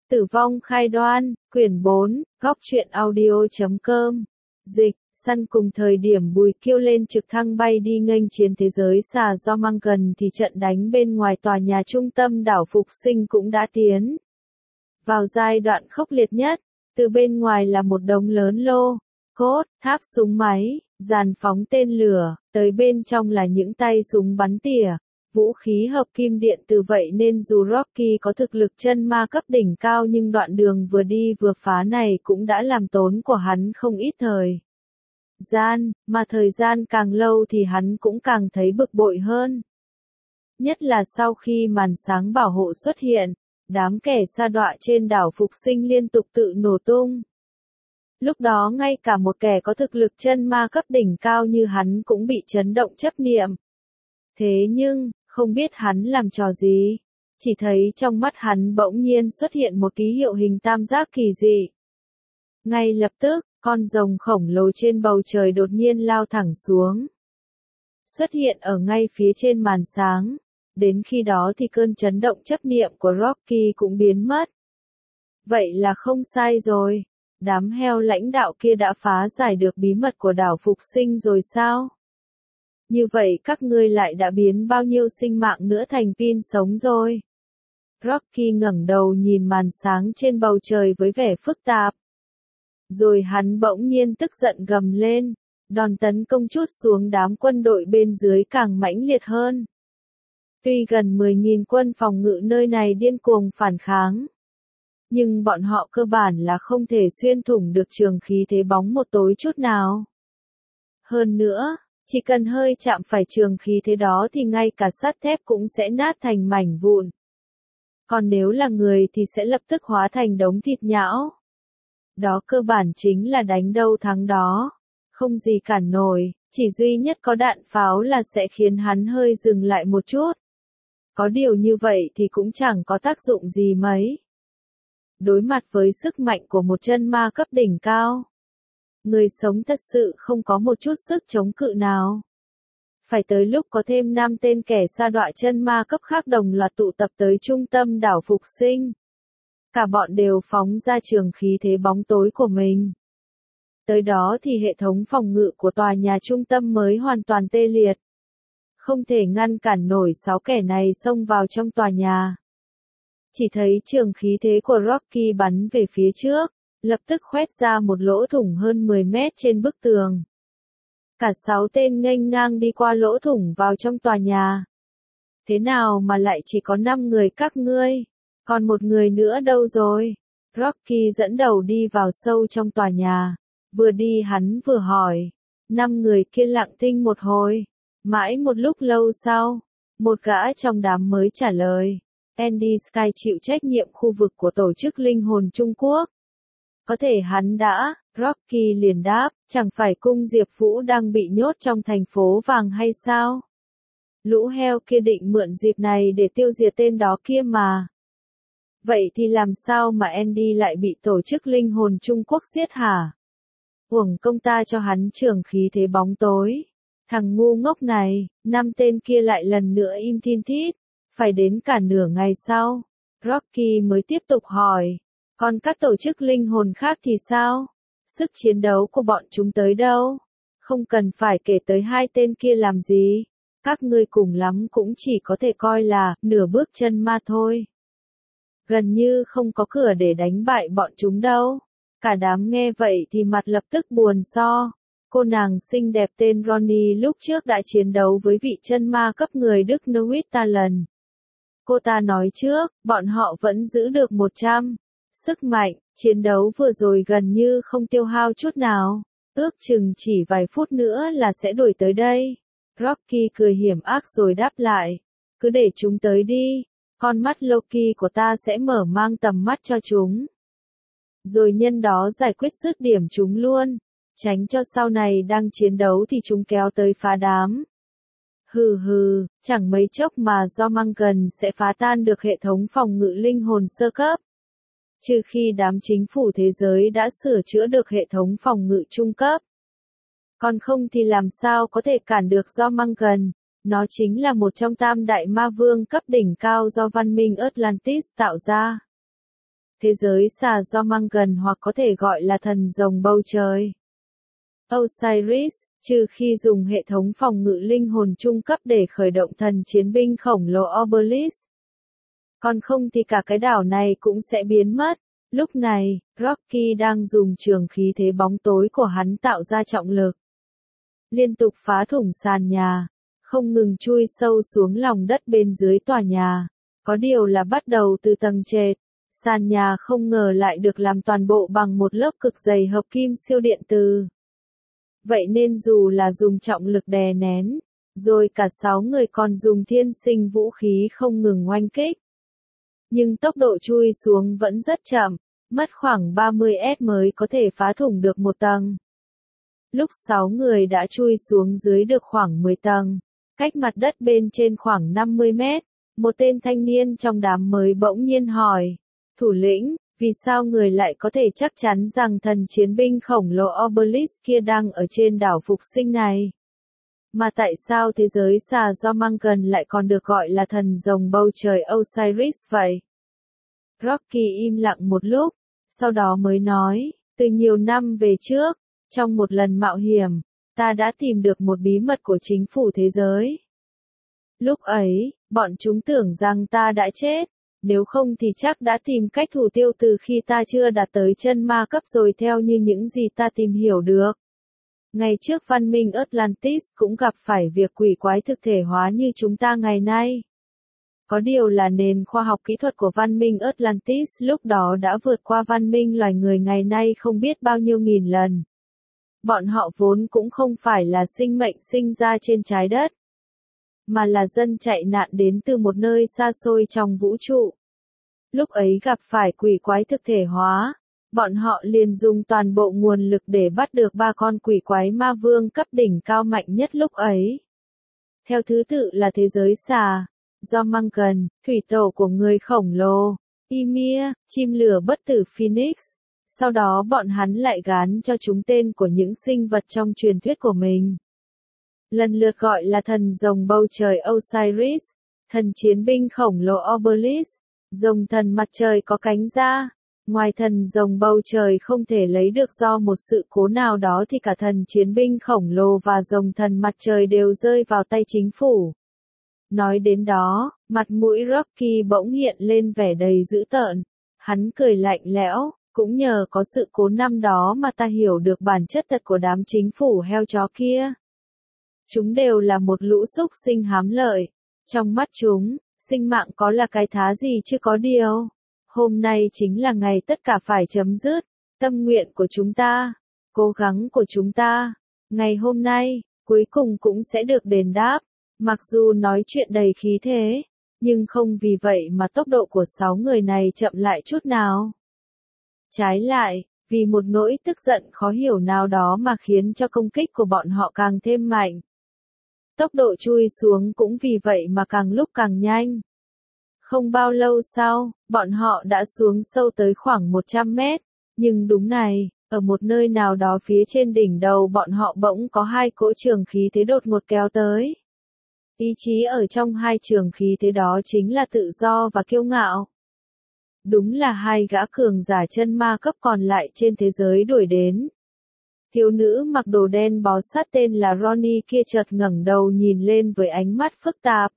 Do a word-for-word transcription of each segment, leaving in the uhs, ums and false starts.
Tử vong khai đoan, quyển bốn, góc truyện audio chấm com. Dịch, săn cùng thời điểm Bùi Kiêu lên trực thăng bay đi nghênh chiến thế giới xà do mang gần thì trận đánh bên ngoài tòa nhà trung tâm đảo Phục Sinh cũng đã tiến vào giai đoạn khốc liệt nhất. Từ bên ngoài là một đống lớn lô, cốt, tháp súng máy, dàn phóng tên lửa, tới bên trong là những tay súng bắn tỉa, vũ khí hợp kim điện tử. Vậy nên dù Rocky có thực lực chân ma cấp đỉnh cao nhưng đoạn đường vừa đi vừa phá này cũng đã làm tốn của hắn không ít thời gian, mà thời gian càng lâu thì hắn cũng càng thấy bực bội hơn. Nhất là sau khi màn sáng bảo hộ xuất hiện, đám kẻ sa đọa trên đảo Phục Sinh liên tục tự nổ tung. Lúc đó ngay cả một kẻ có thực lực chân ma cấp đỉnh cao như hắn cũng bị chấn động chấp niệm. Thế nhưng, không biết hắn làm trò gì, chỉ thấy trong mắt hắn bỗng nhiên xuất hiện một ký hiệu hình tam giác kỳ dị. Ngay lập tức, con rồng khổng lồ trên bầu trời đột nhiên lao thẳng xuống, xuất hiện ở ngay phía trên màn sáng. Đến khi đó thì cơn chấn động chấp niệm của Rocky cũng biến mất. Vậy là không sai rồi. Đám heo lãnh đạo kia đã phá giải được bí mật của đảo Phục Sinh rồi sao? Như vậy các ngươi lại đã biến bao nhiêu sinh mạng nữa thành pin sống rồi? Rocky ngẩng đầu nhìn màn sáng trên bầu trời với vẻ phức tạp. Rồi hắn bỗng nhiên tức giận gầm lên, đòn tấn công trút xuống đám quân đội bên dưới càng mãnh liệt hơn. Tuy gần mười nghìn quân phòng ngự nơi này điên cuồng phản kháng, nhưng bọn họ cơ bản là không thể xuyên thủng được trường khí thế bóng một tối chút nào. Hơn nữa, chỉ cần hơi chạm phải trường khí thế đó thì ngay cả sắt thép cũng sẽ nát thành mảnh vụn. Còn nếu là người thì sẽ lập tức hóa thành đống thịt nhão. Đó cơ bản chính là đánh đâu thắng đó, không gì cản nổi, chỉ duy nhất có đạn pháo là sẽ khiến hắn hơi dừng lại một chút. Có điều như vậy thì cũng chẳng có tác dụng gì mấy. Đối mặt với sức mạnh của một chân ma cấp đỉnh cao, người sống thật sự không có một chút sức chống cự nào. Phải tới lúc có thêm năm tên kẻ sa đọa chân ma cấp khác đồng loạt tụ tập tới trung tâm đảo Phục Sinh. Cả bọn đều phóng ra trường khí thế bóng tối của mình. Tới đó thì hệ thống phòng ngự của tòa nhà trung tâm mới hoàn toàn tê liệt. Không thể ngăn cản nổi sáu kẻ này xông vào trong tòa nhà. Chỉ thấy trường khí thế của Rocky bắn về phía trước, lập tức khoét ra một lỗ thủng hơn mười mét trên bức tường. Cả sáu tên nghênh ngang đi qua lỗ thủng vào trong tòa nhà. Thế nào mà lại chỉ có năm người các ngươi? Còn một người nữa đâu rồi? Rocky dẫn đầu đi vào sâu trong tòa nhà. Vừa đi hắn vừa hỏi. Năm người kia lặng thinh một hồi. Mãi một lúc lâu sau, một gã trong đám mới trả lời. Andy Sky chịu trách nhiệm khu vực của tổ chức linh hồn Trung Quốc. Có thể hắn đã, Rocky liền đáp, chẳng phải cung Diệp Vũ đang bị nhốt trong thành phố vàng hay sao? Lũ heo kia định mượn dịp này để tiêu diệt tên đó kia mà. Vậy thì làm sao mà Andy lại bị tổ chức linh hồn Trung Quốc giết hả? Uổng công ta cho hắn trường khí thế bóng tối. Thằng ngu ngốc này, năm tên kia lại lần nữa im thin thít. Phải đến cả nửa ngày sau, Rocky mới tiếp tục hỏi, còn các tổ chức linh hồn khác thì sao? Sức chiến đấu của bọn chúng tới đâu? Không cần phải kể tới hai tên kia làm gì. Các ngươi cùng lắm cũng chỉ có thể coi là nửa bước chân ma thôi. Gần như không có cửa để đánh bại bọn chúng đâu. Cả đám nghe vậy thì mặt lập tức buồn so. Cô nàng xinh đẹp tên Ronnie lúc trước đã chiến đấu với vị chân ma cấp người Đức Nuit ta lần. Cô ta nói trước, bọn họ vẫn giữ được một trăm. Sức mạnh, chiến đấu vừa rồi gần như không tiêu hao chút nào. Ước chừng chỉ vài phút nữa là sẽ đuổi tới đây. Rocky cười hiểm ác rồi đáp lại. Cứ để chúng tới đi. Con mắt Loki của ta sẽ mở mang tầm mắt cho chúng. Rồi nhân đó giải quyết dứt điểm chúng luôn. Tránh cho sau này đang chiến đấu thì chúng kéo tới phá đám. Hừ hừ, chẳng mấy chốc mà do mang gần sẽ phá tan được hệ thống phòng ngự linh hồn sơ cấp. Trừ khi đám chính phủ thế giới đã sửa chữa được hệ thống phòng ngự trung cấp. Còn không thì làm sao có thể cản được do mang gần. Nó chính là một trong tam đại ma vương cấp đỉnh cao do văn minh Atlantis tạo ra. thế giới xà do Mangan hoặc có thể gọi là thần rồng bầu trời. Osiris, trừ khi dùng hệ thống phòng ngự linh hồn trung cấp để khởi động thần chiến binh khổng lồ Obelisk. Còn không thì cả cái đảo này cũng sẽ biến mất. Lúc này, Rocky đang dùng trường khí thế bóng tối của hắn tạo ra trọng lực. Liên tục phá thủng sàn nhà, không ngừng chui sâu xuống lòng đất bên dưới tòa nhà. Có điều là bắt đầu từ tầng trệt, sàn nhà không ngờ lại được làm toàn bộ bằng một lớp cực dày hợp kim siêu điện từ. Vậy nên dù là dùng trọng lực đè nén, rồi cả sáu người còn dùng thiên sinh vũ khí không ngừng oanh kích. Nhưng tốc độ chui xuống vẫn rất chậm, mất khoảng ba mươi mét mới có thể phá thủng được một tầng. Lúc sáu người đã chui xuống dưới được khoảng mười tầng, cách mặt đất bên trên khoảng năm mươi mét, một tên thanh niên trong đám mới bỗng nhiên hỏi, thủ lĩnh, vì sao người lại có thể chắc chắn rằng thần chiến binh khổng lồ Obelisk kia đang ở trên đảo phục sinh này? Mà tại sao thế giới xà do Mangan lại còn được gọi là thần rồng bầu trời Osiris vậy? Rocky im lặng một lúc, sau đó mới nói, từ nhiều năm về trước, trong một lần mạo hiểm, ta đã tìm được một bí mật của chính phủ thế giới. Lúc ấy, bọn chúng tưởng rằng ta đã chết, nếu không thì chắc đã tìm cách thủ tiêu từ khi ta chưa đạt tới chân ma cấp rồi theo như những gì ta tìm hiểu được. Ngày trước văn minh Atlantis cũng gặp phải việc quỷ quái thực thể hóa như chúng ta ngày nay. Có điều là nền khoa học kỹ thuật của văn minh Atlantis lúc đó đã vượt qua văn minh loài người ngày nay không biết bao nhiêu nghìn lần. Bọn họ vốn cũng không phải là sinh mệnh sinh ra trên trái đất, mà là dân chạy nạn đến từ một nơi xa xôi trong vũ trụ. Lúc ấy gặp phải quỷ quái thực thể hóa, bọn họ liền dùng toàn bộ nguồn lực để bắt được ba con quỷ quái ma vương cấp đỉnh cao mạnh nhất lúc ấy. Theo thứ tự là thế giới xà, do Mangan, thủy tổ của người khổng lồ, Ymir, chim lửa bất tử Phoenix. Sau đó bọn hắn lại gán cho chúng tên của những sinh vật trong truyền thuyết của mình. Lần lượt gọi là thần rồng bầu trời Osiris, thần chiến binh khổng lồ Obelisk, rồng thần mặt trời có cánh ra. Ngoài thần rồng bầu trời không thể lấy được do một sự cố nào đó thì cả thần chiến binh khổng lồ và rồng thần mặt trời đều rơi vào tay chính phủ. Nói đến đó, mặt mũi Rocky bỗng hiện lên vẻ đầy dữ tợn. Hắn cười lạnh lẽo, cũng nhờ có sự cố năm đó mà ta hiểu được bản chất thật của đám chính phủ heo chó kia. Chúng đều là một lũ súc sinh hám lợi. Trong mắt chúng, sinh mạng có là cái thá gì chứ có điều. Hôm nay chính là ngày tất cả phải chấm dứt. Tâm nguyện của chúng ta, cố gắng của chúng ta, ngày hôm nay, cuối cùng cũng sẽ được đền đáp. Mặc dù nói chuyện đầy khí thế, nhưng không vì vậy mà tốc độ của sáu người này chậm lại chút nào. Trái lại, vì một nỗi tức giận khó hiểu nào đó mà khiến cho công kích của bọn họ càng thêm mạnh. Tốc độ chui xuống cũng vì vậy mà càng lúc càng nhanh. Không bao lâu sau, bọn họ đã xuống sâu tới khoảng một trăm mét, nhưng đúng này, ở một nơi nào đó phía trên đỉnh đầu bọn họ bỗng có hai cỗ trường khí thế đột ngột kéo tới. Ý chí ở trong hai trường khí thế đó chính là tự do và kiêu ngạo. Đúng là hai gã cường giả chân ma cấp còn lại trên thế giới đuổi đến. Thiếu nữ mặc đồ đen bó sát tên là Ronnie kia chợt ngẩng đầu nhìn lên với ánh mắt phức tạp.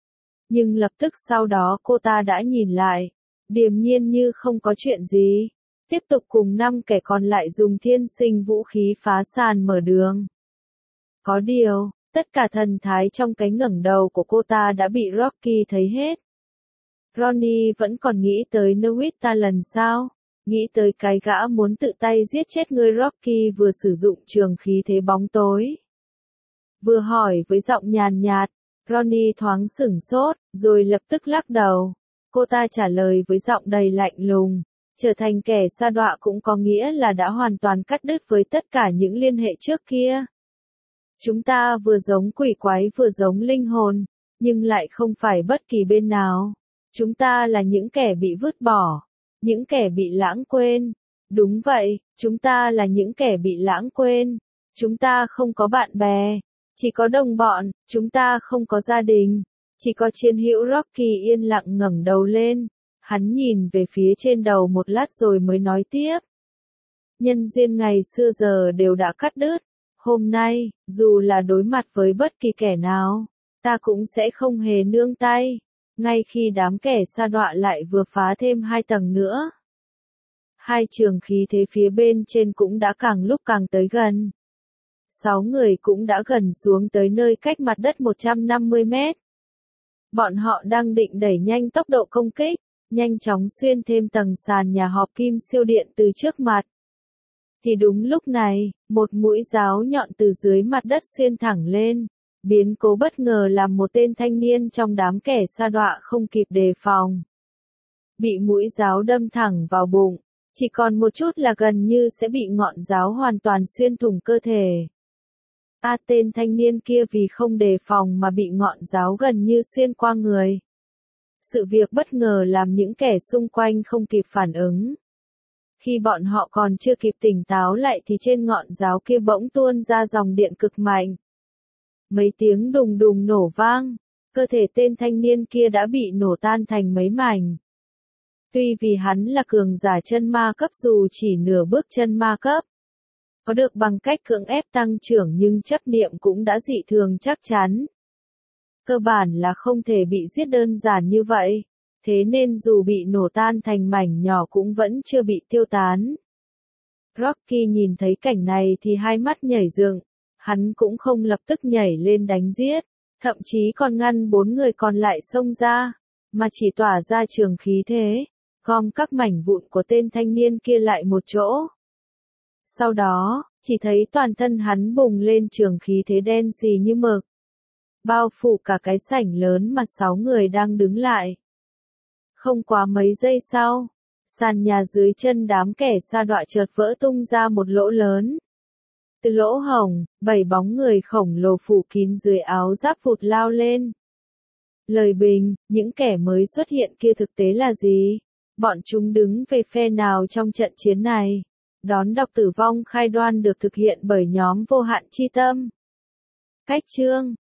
Nhưng lập tức sau đó cô ta đã nhìn lại, điềm nhiên như không có chuyện gì, tiếp tục cùng năm kẻ còn lại dùng thiên sinh vũ khí phá sàn mở đường. Có điều, tất cả thần thái trong cái ngẩng đầu của cô ta đã bị Rocky thấy hết. Ronnie vẫn còn nghĩ tới Newita lần sau, nghĩ tới cái gã muốn tự tay giết chết người Rocky vừa sử dụng trường khí thế bóng tối. Vừa hỏi với giọng nhàn nhạt, Ronnie thoáng sửng sốt, rồi lập tức lắc đầu. Cô ta trả lời với giọng đầy lạnh lùng, trở thành kẻ sa đọa cũng có nghĩa là đã hoàn toàn cắt đứt với tất cả những liên hệ trước kia. Chúng ta vừa giống quỷ quái vừa giống linh hồn, nhưng lại không phải bất kỳ bên nào. Chúng ta là những kẻ bị vứt bỏ, những kẻ bị lãng quên. Đúng vậy, chúng ta là những kẻ bị lãng quên. Chúng ta không có bạn bè, chỉ có đồng bọn, chúng ta không có gia đình, chỉ có chiến hữu. Rocky yên lặng ngẩng đầu lên, Hắn nhìn về phía trên đầu một lát rồi mới nói tiếp. Nhân duyên ngày xưa giờ đều đã cắt đứt. Hôm nay, dù là đối mặt với bất kỳ kẻ nào, ta cũng sẽ không hề nương tay. Ngay khi đám kẻ sa đọa lại vừa phá thêm hai tầng nữa. Hai trường khí thế phía bên trên cũng đã càng lúc càng tới gần. Sáu người cũng đã gần xuống tới nơi cách mặt đất một trăm năm mươi mét. Bọn họ đang định đẩy nhanh tốc độ công kích, nhanh chóng xuyên thêm tầng sàn nhà họp kim siêu điện từ trước mặt. Thì đúng lúc này, một mũi giáo nhọn từ dưới mặt đất xuyên thẳng lên. Biến cố bất ngờ làm một tên thanh niên trong đám kẻ sa đọa không kịp đề phòng. Bị mũi giáo đâm thẳng vào bụng, chỉ còn một chút là gần như sẽ bị ngọn giáo hoàn toàn xuyên thủng cơ thể. A tên thanh niên kia vì không đề phòng mà bị ngọn giáo gần như xuyên qua người. Sự việc bất ngờ làm những kẻ xung quanh không kịp phản ứng. Khi bọn họ còn chưa kịp tỉnh táo lại thì trên ngọn giáo kia bỗng tuôn ra dòng điện cực mạnh. Mấy tiếng đùng đùng nổ vang, cơ thể tên thanh niên kia đã bị nổ tan thành mấy mảnh. Tuy vì hắn là cường giả chân ma cấp dù chỉ nửa bước chân ma cấp, có được bằng cách cưỡng ép tăng trưởng nhưng chấp niệm cũng đã dị thường chắc chắn. Cơ bản là không thể bị giết đơn giản như vậy, thế nên dù bị nổ tan thành mảnh nhỏ cũng vẫn chưa bị tiêu tán. Rocky nhìn thấy cảnh này thì hai mắt nhảy dựng, hắn cũng không lập tức nhảy lên đánh giết, thậm chí còn ngăn bốn người còn lại xông ra, mà chỉ tỏa ra trường khí thế, gom các mảnh vụn của tên thanh niên kia lại một chỗ. Sau đó, chỉ thấy toàn thân hắn bùng lên trường khí thế đen xì như mực, bao phủ cả cái sảnh lớn mà sáu người đang đứng lại. Không quá mấy giây sau, sàn nhà dưới chân đám kẻ sa đọa chợt vỡ tung ra một lỗ lớn. Từ lỗ hổng, bảy bóng người khổng lồ phủ kín dưới áo giáp vụt lao lên. Lời bình, những kẻ mới xuất hiện kia thực tế là gì? Bọn chúng đứng về phe nào trong trận chiến này? Đón đọc tử vong khai đoan được thực hiện bởi nhóm Vô Hạn Chi Tâm. Cách chương